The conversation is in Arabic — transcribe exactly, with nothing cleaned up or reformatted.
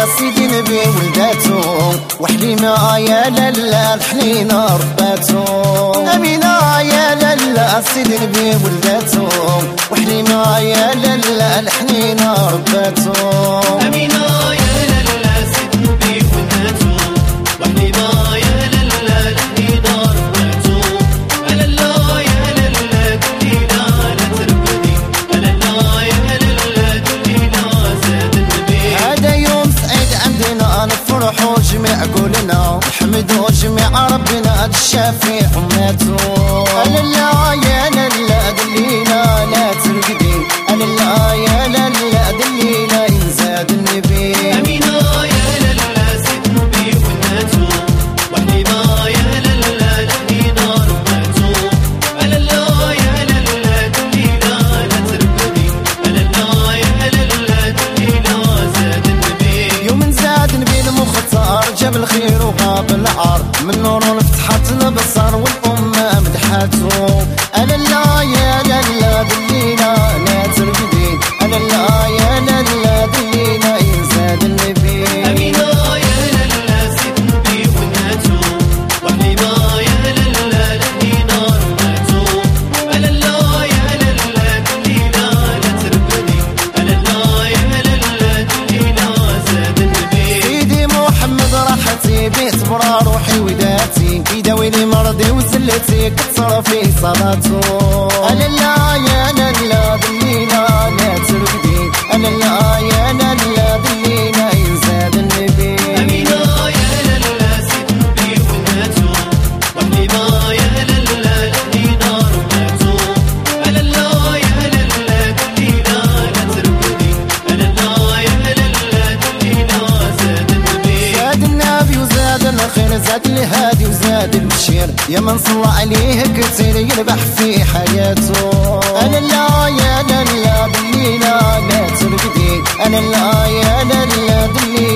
لا سيدي نبي ولداتو وحليمة يا لالا الحنينة رباتو أمينة يا لالا سيدي نبي ولداتو وحليمة يا لالا الحنينة رباتو أمينة يا لالا سيدي نبي ولداتو وحليمة يا لالا الحنينة رباتو ألالا يا لالا دلينا لا تربدي ألالا يا لالا دلينا زاد النبي. هذا يوم سعيد عندنا نفرح وجميع قولنا نحمد وجميع ربنا الشافي حماتو ألالا يا لالا دلينا لا ترقدي ألالا يا لالا دلينا ينزاد النبي. أمينة يا لالا سيدي نبي ولداتو وحليمة يا لالا الحنينة رباتو ألالا يا لالا دلينا لا ترقدي ألالا يا لالا دلينا زاد النبي. يوم زاد نبي المختار جاب الخير وغاب العار من نور فتحت البصر والأمة مدحاتو ألالا يا لالا دلينا لا ترقدي ألالا يا لالا دلينا ينزاد النبي. أمينة يا لالا سيدي نبي ولداتو وحليمة يا لالا الحنينة رباتو ألالا يا لالا دلينا لا ترقدي ألالا يا لالا دلينا زاد النبي. سيدي محمد راحتي بيت برا روحي وداتي يداوي لي مرضي وزلتي كثر في صلاتو ألالا يا لالا دلينا لا ترقدي ألالا يا لالا دلينا ينزاد النبي. أمينة يا لالا سيدي نبي ولداتو وحليمة يا لالا الحنينة رباتو ألالا يا لالا دلينا لا ترقدي ألالا يا لالا دلينا زاد النبي. زاد النبي وزاد الخير زاد الهادي وزاد البشير يا من صلى عليه كتير يربح في حياته ألالا يا لالا دلينا لا ترقدي ألالا يا لالا دلينا